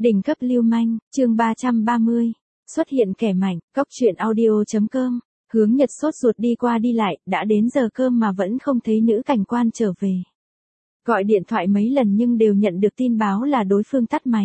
Đỉnh cấp lưu manh, chương 330. Xuất hiện kẻ mạnh, cóc truyện audio.com. Hướng Nhật sốt ruột đi qua đi lại, đã đến giờ cơm mà vẫn không thấy nữ cảnh quan trở về. Gọi điện thoại mấy lần nhưng đều nhận được tin báo là đối phương tắt máy.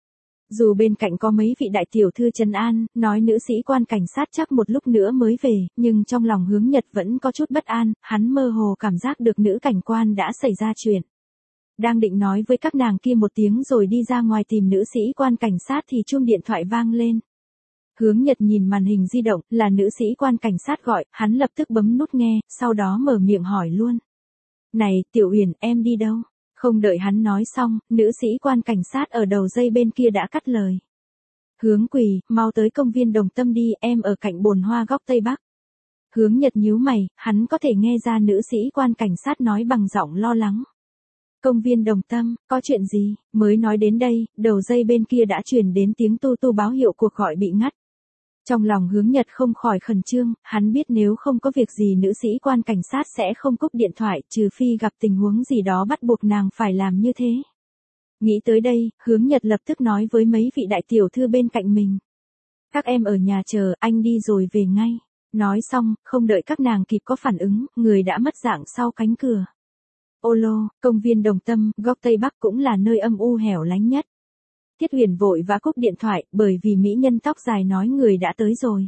Dù bên cạnh có mấy vị đại tiểu thư trấn an, nói nữ sĩ quan cảnh sát chắc một lúc nữa mới về, nhưng trong lòng Hướng Nhật vẫn có chút bất an, hắn mơ hồ cảm giác được nữ cảnh quan đã xảy ra chuyện. Đang định nói với các nàng kia một tiếng rồi đi ra ngoài tìm nữ sĩ quan cảnh sát thì chuông điện thoại vang lên. Hướng Nhật nhìn màn hình di động, là nữ sĩ quan cảnh sát gọi, hắn lập tức bấm nút nghe, sau đó mở miệng hỏi luôn. Này, Tiểu Uyển, em đi đâu? Không đợi hắn nói xong, nữ sĩ quan cảnh sát ở đầu dây bên kia đã cắt lời. Hướng Quỳ, mau tới công viên Đồng Tâm đi, em ở cạnh bồn hoa góc Tây Bắc. Hướng Nhật nhíu mày, hắn có thể nghe ra nữ sĩ quan cảnh sát nói bằng giọng lo lắng. Công viên Đồng Tâm, có chuyện gì? Mới nói đến đây, đầu dây bên kia đã truyền đến tiếng tu tu báo hiệu cuộc gọi bị ngắt. Trong lòng Hướng Nhật không khỏi khẩn trương, hắn biết nếu không có việc gì nữ sĩ quan cảnh sát sẽ không cúp điện thoại, trừ phi gặp tình huống gì đó bắt buộc nàng phải làm như thế. Nghĩ tới đây, Hướng Nhật lập tức nói với mấy vị đại tiểu thư bên cạnh mình. Các em ở nhà chờ, anh đi rồi về ngay. Nói xong, không đợi các nàng kịp có phản ứng, người đã mất dạng sau cánh cửa. Ô lô, công viên Đồng Tâm, góc Tây Bắc cũng là nơi âm u hẻo lánh nhất. Tiết Huyền vội và cúp điện thoại, bởi vì mỹ nhân tóc dài nói người đã tới rồi.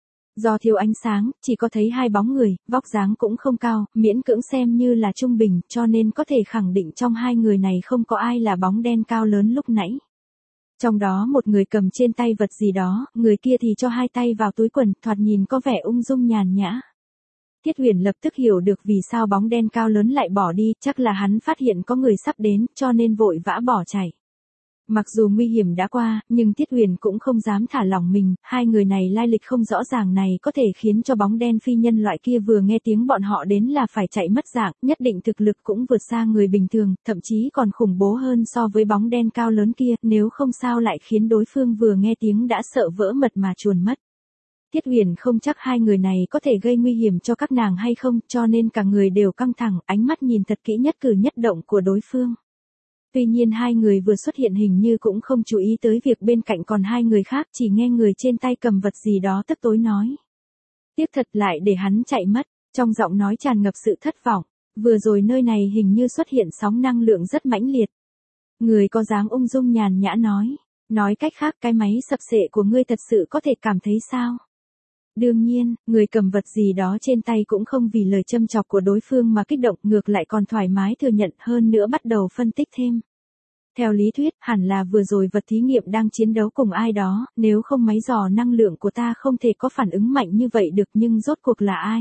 Do thiếu ánh sáng, chỉ có thấy hai bóng người, vóc dáng cũng không cao, miễn cưỡng xem như là trung bình, cho nên có thể khẳng định trong hai người này không có ai là bóng đen cao lớn lúc nãy. Trong đó một người cầm trên tay vật gì đó, người kia thì cho hai tay vào túi quần, thoạt nhìn có vẻ ung dung nhàn nhã. Tiết Huyền lập tức hiểu được vì sao bóng đen cao lớn lại bỏ đi, chắc là hắn phát hiện có người sắp đến, cho nên vội vã bỏ chạy. Mặc dù nguy hiểm đã qua, nhưng Tiết Huyền cũng không dám thả lỏng mình, hai người này lai lịch không rõ ràng này có thể khiến cho bóng đen phi nhân loại kia vừa nghe tiếng bọn họ đến là phải chạy mất dạng, nhất định thực lực cũng vượt xa người bình thường, thậm chí còn khủng bố hơn so với bóng đen cao lớn kia, nếu không sao lại khiến đối phương vừa nghe tiếng đã sợ vỡ mật mà chuồn mất. Tiết Huyền không chắc hai người này có thể gây nguy hiểm cho các nàng hay không, cho nên cả người đều căng thẳng, ánh mắt nhìn thật kỹ nhất cử nhất động của đối phương. Tuy nhiên hai người vừa xuất hiện hình như cũng không chú ý tới việc bên cạnh còn hai người khác, chỉ nghe người trên tay cầm vật gì đó tức tối nói. Tiếc thật lại để hắn chạy mất, trong giọng nói tràn ngập sự thất vọng, vừa rồi nơi này hình như xuất hiện sóng năng lượng rất mãnh liệt. Người có dáng ung dung nhàn nhã nói cách khác cái máy sập xệ của ngươi thật sự có thể cảm thấy sao? Đương nhiên, người cầm vật gì đó trên tay cũng không vì lời châm chọc của đối phương mà kích động, ngược lại còn thoải mái thừa nhận, hơn nữa bắt đầu phân tích thêm. Theo lý thuyết, hẳn là vừa rồi vật thí nghiệm đang chiến đấu cùng ai đó, nếu không máy dò năng lượng của ta không thể có phản ứng mạnh như vậy được, nhưng rốt cuộc là ai?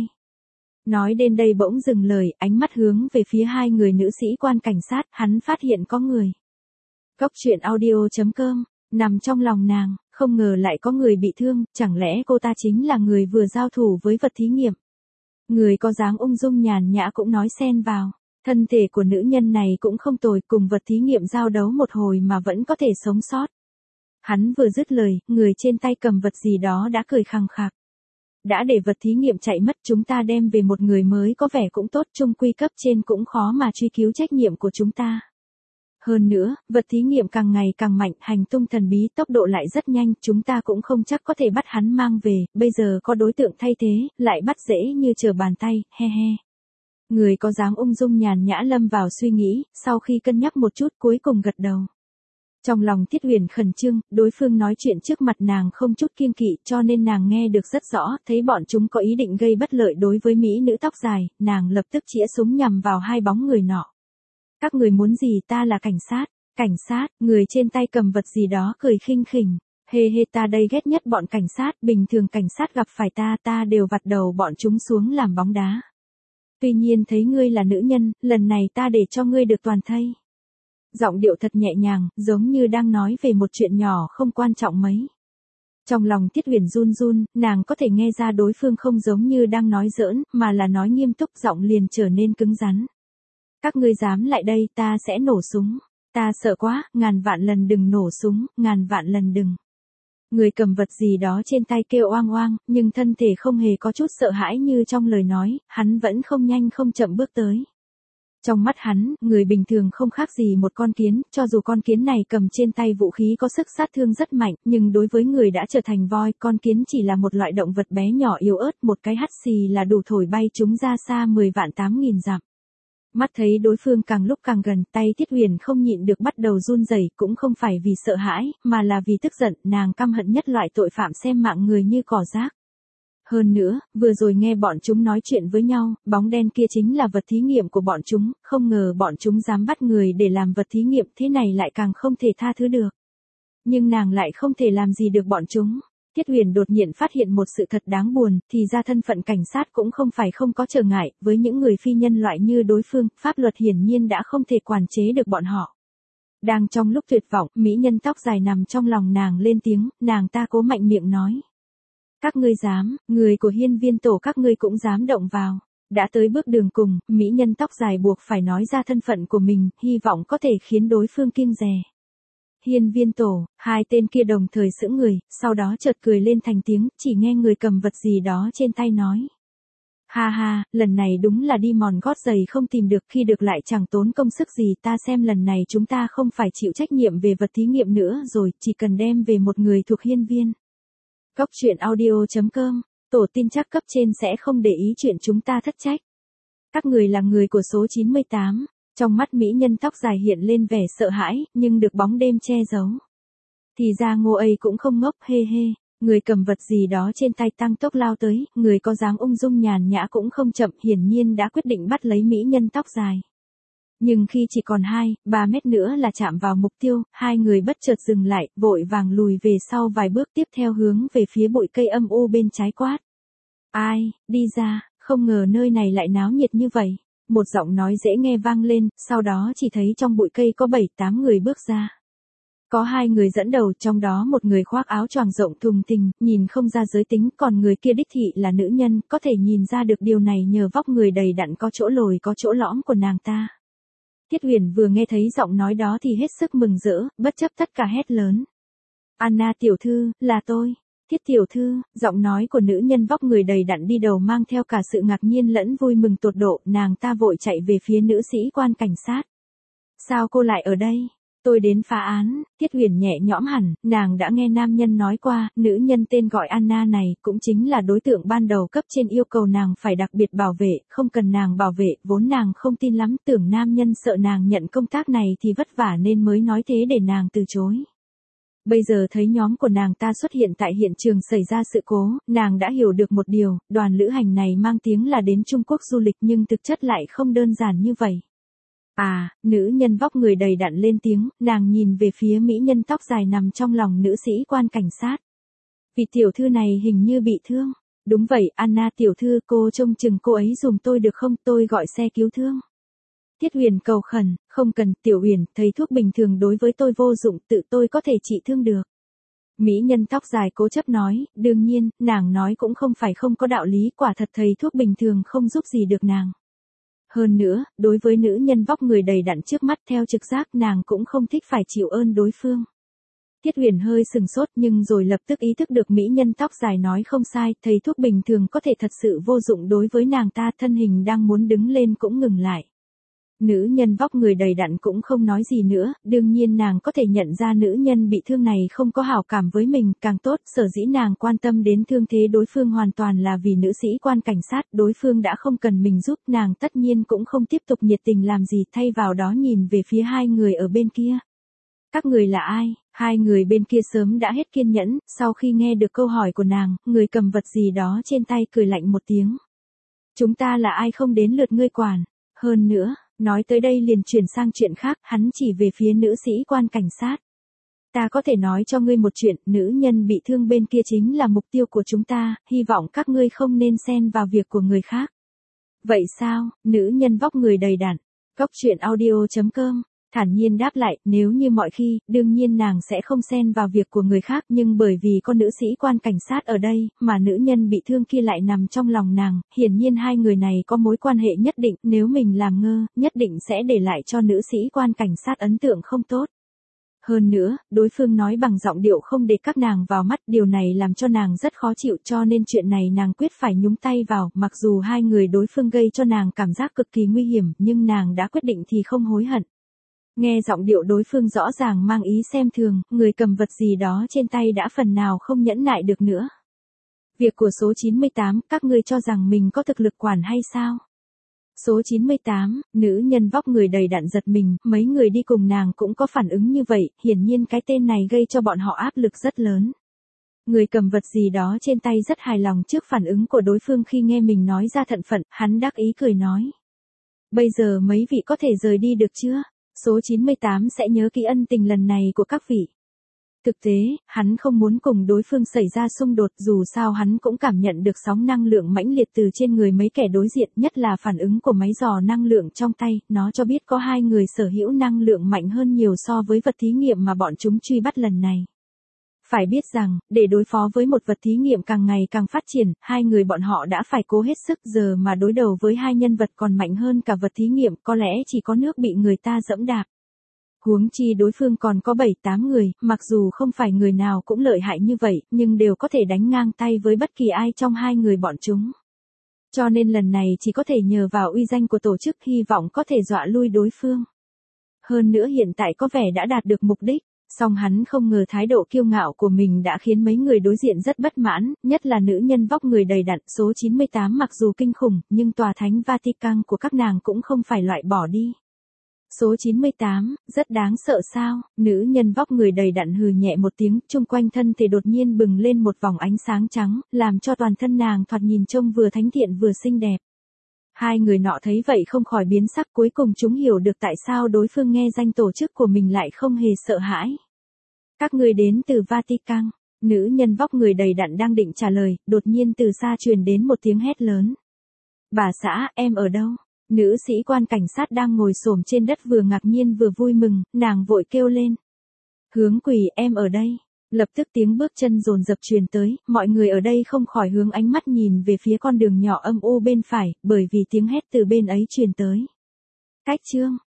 Nói đến đây bỗng dừng lời, ánh mắt hướng về phía hai người nữ sĩ quan cảnh sát, hắn phát hiện có người. Cóc truyện audio.com, nằm trong lòng nàng. Không ngờ lại có người bị thương, chẳng lẽ cô ta chính là người vừa giao thủ với vật thí nghiệm. Người có dáng ung dung nhàn nhã cũng nói xen vào, thân thể của nữ nhân này cũng không tồi, cùng vật thí nghiệm giao đấu một hồi mà vẫn có thể sống sót. Hắn vừa dứt lời, người trên tay cầm vật gì đó đã cười khằng khặc. Đã để vật thí nghiệm chạy mất, chúng ta đem về một người mới có vẻ cũng tốt, chung quy cấp trên cũng khó mà truy cứu trách nhiệm của chúng ta. Hơn nữa, vật thí nghiệm càng ngày càng mạnh, hành tung thần bí, tốc độ lại rất nhanh, chúng ta cũng không chắc có thể bắt hắn mang về, bây giờ có đối tượng thay thế, lại bắt dễ như trở bàn tay, he he. Người có dáng ung dung nhàn nhã lâm vào suy nghĩ, sau khi cân nhắc một chút cuối cùng gật đầu. Trong lòng Tiết Huyền khẩn trương, đối phương nói chuyện trước mặt nàng không chút kiêng kỵ, cho nên nàng nghe được rất rõ, thấy bọn chúng có ý định gây bất lợi đối với mỹ nữ tóc dài, nàng lập tức chĩa súng nhằm vào hai bóng người nọ. Các người muốn gì? Ta là cảnh sát, người trên tay cầm vật gì đó cười khinh khỉnh, hê hê, ta đây ghét nhất bọn cảnh sát, bình thường cảnh sát gặp phải ta đều vặt đầu bọn chúng xuống làm bóng đá. Tuy nhiên thấy ngươi là nữ nhân, lần này ta để cho ngươi được toàn thây. Giọng điệu thật nhẹ nhàng, giống như đang nói về một chuyện nhỏ không quan trọng mấy. Trong lòng Tiết Huyền run run, nàng có thể nghe ra đối phương không giống như đang nói giỡn, mà là nói nghiêm túc, giọng liền trở nên cứng rắn. Các ngươi dám lại đây, ta sẽ nổ súng. Ta sợ quá, ngàn vạn lần đừng nổ súng, ngàn vạn lần đừng. Người cầm vật gì đó trên tay kêu oang oang, nhưng thân thể không hề có chút sợ hãi như trong lời nói, hắn vẫn không nhanh không chậm bước tới. Trong mắt hắn, người bình thường không khác gì một con kiến, cho dù con kiến này cầm trên tay vũ khí có sức sát thương rất mạnh, nhưng đối với người đã trở thành voi, con kiến chỉ là một loại động vật bé nhỏ yếu ớt, một cái hắt xì là đủ thổi bay chúng ra xa 10 vạn 8.000 dặm. Mắt thấy đối phương càng lúc càng gần, tay Tiết Huyền không nhịn được bắt đầu run rẩy, cũng không phải vì sợ hãi, mà là vì tức giận, nàng căm hận nhất loại tội phạm xem mạng người như cỏ rác. Hơn nữa, vừa rồi nghe bọn chúng nói chuyện với nhau, bóng đen kia chính là vật thí nghiệm của bọn chúng, không ngờ bọn chúng dám bắt người để làm vật thí nghiệm, thế này lại càng không thể tha thứ được. Nhưng nàng lại không thể làm gì được bọn chúng. Tiết Huyền đột nhiên phát hiện một sự thật đáng buồn, thì ra thân phận cảnh sát cũng không phải không có trở ngại, với những người phi nhân loại như đối phương, pháp luật hiển nhiên đã không thể quản chế được bọn họ. Đang trong lúc tuyệt vọng, mỹ nhân tóc dài nằm trong lòng nàng lên tiếng, nàng ta cố mạnh miệng nói. Các ngươi dám, người của Hiên Viên Tổ các ngươi cũng dám động vào. Đã tới bước đường cùng, mỹ nhân tóc dài buộc phải nói ra thân phận của mình, hy vọng có thể khiến đối phương kiêng dè. Hiên Viên Tổ, hai tên kia đồng thời sững người, sau đó chợt cười lên thành tiếng, chỉ nghe người cầm vật gì đó trên tay nói. Ha ha, lần này đúng là đi mòn gót giày không tìm được, khi được lại chẳng tốn công sức gì, ta xem lần này chúng ta không phải chịu trách nhiệm về vật thí nghiệm nữa rồi, chỉ cần đem về một người thuộc hiên viên. Góc truyện audio.com, tổ tin chắc cấp trên sẽ không để ý chuyện chúng ta thất trách. Các người là người của số 98, trong mắt mỹ nhân tóc dài hiện lên vẻ sợ hãi, nhưng được bóng đêm che giấu. Thì ra Ngô ấy cũng không ngốc, hê hê, người cầm vật gì đó trên tay tăng tốc lao tới, người có dáng ung dung nhàn nhã cũng không chậm, hiển nhiên đã quyết định bắt lấy mỹ nhân tóc dài. Nhưng khi chỉ còn 2-3 mét nữa là chạm vào mục tiêu, hai người bất chợt dừng lại, vội vàng lùi về sau vài bước, tiếp theo hướng về phía bụi cây âm u bên trái quát. Ai, đi ra, không ngờ nơi này lại náo nhiệt như vậy. Một giọng nói dễ nghe vang lên, sau đó chỉ thấy trong bụi cây có 7-8 người bước ra. Có 2 người dẫn đầu, trong đó một người khoác áo choàng rộng thùng thình, nhìn không ra giới tính, còn người kia đích thị là nữ nhân, có thể nhìn ra được điều này nhờ vóc người đầy đặn có chỗ lồi có chỗ lõm của nàng ta. Tiết Huyền vừa nghe thấy giọng nói đó thì hết sức mừng rỡ, bất chấp tất cả hét lớn. Anna tiểu thư, là tôi. Tiết tiểu thư, giọng nói của nữ nhân vóc người đầy đặn đi đầu mang theo cả sự ngạc nhiên lẫn vui mừng tột độ, nàng ta vội chạy về phía nữ sĩ quan cảnh sát. Sao cô lại ở đây? Tôi đến phá án. Tiết Huyền nhẹ nhõm hẳn, nàng đã nghe nam nhân nói qua, nữ nhân tên gọi Anna này cũng chính là đối tượng ban đầu cấp trên yêu cầu nàng phải đặc biệt bảo vệ, không cần nàng bảo vệ, vốn nàng không tin lắm, tưởng nam nhân sợ nàng nhận công tác này thì vất vả nên mới nói thế để nàng từ chối. Bây giờ thấy nhóm của nàng ta xuất hiện tại hiện trường xảy ra sự cố, nàng đã hiểu được một điều, đoàn lữ hành này mang tiếng là đến Trung Quốc du lịch nhưng thực chất lại không đơn giản như vậy. À, nữ nhân vóc người đầy đặn lên tiếng, nàng nhìn về phía mỹ nhân tóc dài nằm trong lòng nữ sĩ quan cảnh sát. Vị tiểu thư này hình như bị thương. Đúng vậy, Anna tiểu thư, cô trông chừng cô ấy giùm tôi được không, tôi gọi xe cứu thương. Tiết Huyền cầu khẩn, không cần, Tiểu Huyền, thấy thuốc bình thường đối với tôi vô dụng, tự tôi có thể trị thương được. Mỹ nhân tóc dài cố chấp nói, đương nhiên, nàng nói cũng không phải không có đạo lý, quả thật thầy thuốc bình thường không giúp gì được nàng. Hơn nữa, đối với nữ nhân vóc người đầy đặn trước mắt theo trực giác nàng cũng không thích phải chịu ơn đối phương. Tiết Huyền hơi sừng sốt nhưng rồi lập tức ý thức được mỹ nhân tóc dài nói không sai, thầy thuốc bình thường có thể thật sự vô dụng đối với nàng ta, thân hình đang muốn đứng lên cũng ngừng lại. Nữ nhân vóc người đầy đặn cũng không nói gì nữa, đương nhiên nàng có thể nhận ra nữ nhân bị thương này không có hảo cảm với mình, càng tốt, sở dĩ nàng quan tâm đến thương thế đối phương hoàn toàn là vì nữ sĩ quan cảnh sát, đối phương đã không cần mình giúp, nàng tất nhiên cũng không tiếp tục nhiệt tình làm gì, thay vào đó nhìn về phía 2 người ở bên kia. Các người là ai? 2 người bên kia sớm đã hết kiên nhẫn, sau khi nghe được câu hỏi của nàng, người cầm vật gì đó trên tay cười lạnh một tiếng. Chúng ta là ai không đến lượt ngươi quản. Hơn nữa, nói tới đây liền chuyển sang chuyện khác, hắn chỉ về phía nữ sĩ quan cảnh sát. Ta có thể nói cho ngươi một chuyện, nữ nhân bị thương bên kia chính là mục tiêu của chúng ta, hy vọng các ngươi không nên xen vào việc của người khác. Vậy sao? Nữ nhân vóc người đầy đặn. Góc truyện audio.com thản nhiên đáp lại, nếu như mọi khi, đương nhiên nàng sẽ không xen vào việc của người khác, nhưng bởi vì có nữ sĩ quan cảnh sát ở đây, mà nữ nhân bị thương kia lại nằm trong lòng nàng, hiển nhiên 2 người này có mối quan hệ nhất định, nếu mình làm ngơ, nhất định sẽ để lại cho nữ sĩ quan cảnh sát ấn tượng không tốt. Hơn nữa, đối phương nói bằng giọng điệu không để các nàng vào mắt, điều này làm cho nàng rất khó chịu, cho nên chuyện này nàng quyết phải nhúng tay vào, mặc dù hai người đối phương gây cho nàng cảm giác cực kỳ nguy hiểm, nhưng nàng đã quyết định thì không hối hận. Nghe giọng điệu đối phương rõ ràng mang ý xem thường, người cầm vật gì đó trên tay đã phần nào không nhẫn nại được nữa. Việc của số 98, các ngươi cho rằng mình có thực lực quản hay sao? Số 98, nữ nhân vóc người đầy đặn giật mình, mấy người đi cùng nàng cũng có phản ứng như vậy, hiển nhiên cái tên này gây cho bọn họ áp lực rất lớn. Người cầm vật gì đó trên tay rất hài lòng trước phản ứng của đối phương khi nghe mình nói ra thân phận, hắn đắc ý cười nói. Bây giờ mấy vị có thể rời đi được chưa? Số 98 sẽ nhớ kỹ ân tình lần này của các vị. Thực tế, hắn không muốn cùng đối phương xảy ra xung đột, dù sao hắn cũng cảm nhận được sóng năng lượng mãnh liệt từ trên người mấy kẻ đối diện, nhất là phản ứng của máy dò năng lượng trong tay, nó cho biết có hai người sở hữu năng lượng mạnh hơn nhiều so với vật thí nghiệm mà bọn chúng truy bắt lần này. Phải biết rằng, để đối phó với một vật thí nghiệm càng ngày càng phát triển, hai người bọn họ đã phải cố hết sức, giờ mà đối đầu với hai nhân vật còn mạnh hơn cả vật thí nghiệm, có lẽ chỉ có nước bị người ta dẫm đạp. Huống chi đối phương còn có 7-8 người, mặc dù không phải người nào cũng lợi hại như vậy, nhưng đều có thể đánh ngang tay với bất kỳ ai trong hai người bọn chúng. Cho nên lần này chỉ có thể nhờ vào uy danh của tổ chức, hy vọng có thể dọa lui đối phương. Hơn nữa hiện tại có vẻ đã đạt được mục đích, song hắn không ngờ thái độ kiêu ngạo của mình đã khiến mấy người đối diện rất bất mãn, nhất là nữ nhân vóc người đầy đặn. Số 98 mặc dù kinh khủng, nhưng tòa thánh Vatican của các nàng cũng không phải loại bỏ đi. Số 98, rất đáng sợ sao? Nữ nhân vóc người đầy đặn hừ nhẹ một tiếng, chung quanh thân thể đột nhiên bừng lên một vòng ánh sáng trắng, làm cho toàn thân nàng thoạt nhìn trông vừa thánh thiện vừa xinh đẹp. Hai người nọ thấy vậy không khỏi biến sắc, cuối cùng chúng hiểu được tại sao đối phương nghe danh tổ chức của mình lại không hề sợ hãi. Các ngươi đến từ Vatican. Nữ nhân vóc người đầy đặn đang định trả lời, đột nhiên từ xa truyền đến một tiếng hét lớn. Bà xã, em ở đâu? Nữ sĩ quan cảnh sát đang ngồi xổm trên đất vừa ngạc nhiên vừa vui mừng, nàng vội kêu lên. Hướng Quỳ, em ở đây. Lập tức tiếng bước chân dồn dập truyền tới, mọi người ở đây không khỏi hướng ánh mắt nhìn về phía con đường nhỏ âm u bên phải, bởi vì tiếng hét từ bên ấy truyền tới. Cách chương